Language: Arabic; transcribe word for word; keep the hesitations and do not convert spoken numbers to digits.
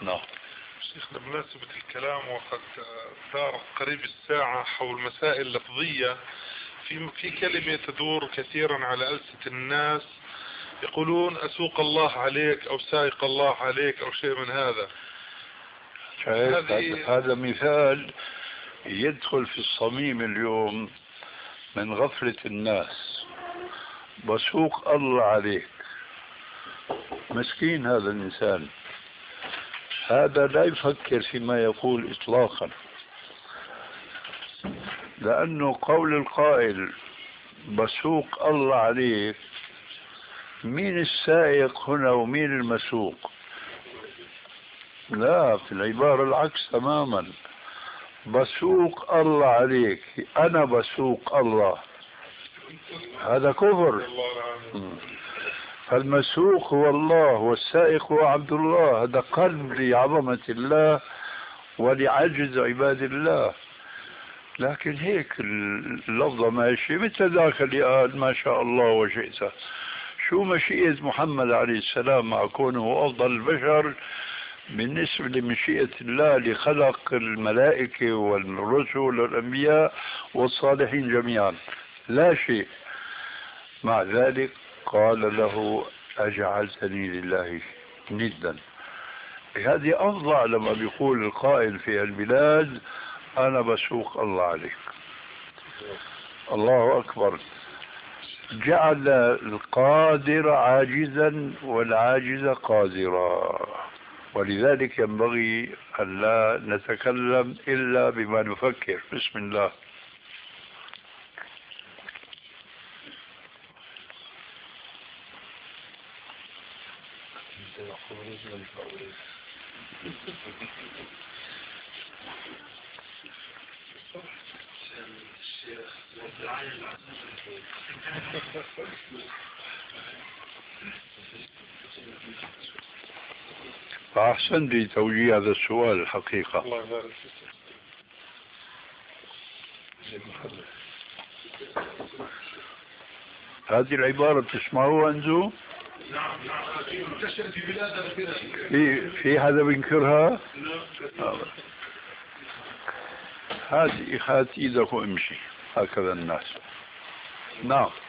نعم. شيخنا بمناسبة الكلام وقد دار قريب الساعة حول مسائل لفظية، في في كلمة تدور كثيرا على ألسنة الناس يقولون أسوق الله عليك أو سائق الله عليك أو شيء من هذا. هذه... هذا مثال يدخل في الصميم اليوم من غفلة الناس. بسوق الله عليك، مسكين هذا الإنسان، هذا لا يفكر فيما يقول إطلاقا، لأنه قول القائل بسوق الله عليك، مين السائق هنا ومين المسوق؟ لا، في العبارة العكس تماما. بسوق الله عليك، أنا بسوق الله، هذا كفر. فالمسوق هو الله والسائق هو عبد الله. هذا قلب لعظمة الله ولعجز عباد الله. لكن هيك اللفظة ماشي مثل ذاك اللي قال ما شاء الله وشئت. شو مشيئة محمد عليه السلام مع كونه أفضل البشر بالنسبة لمشيئة الله لخلق الملائكة والرسل والأنبياء والصالحين جميعا؟ لا شيء. مع ذلك قال له أجعلتني لله ندا. هذه أفضل لما بيقول القائل في البلاد أنا بسوق الله عليك. الله أكبر. جعل القادر عاجزا والعاجز قادرا، ولذلك ينبغي أن لا نتكلم إلا بما نفكر. بسم الله. فأحسن لي توجيه هذا السؤال الحقيقة. الله يبارك هذه العبارة تسمعوها أنتم؟ نعم نعم. منتشر في بلادنا كثيرا. في في حدا بينكرها؟ هات هات ايدك وامشي، هكذا الناس. نعم.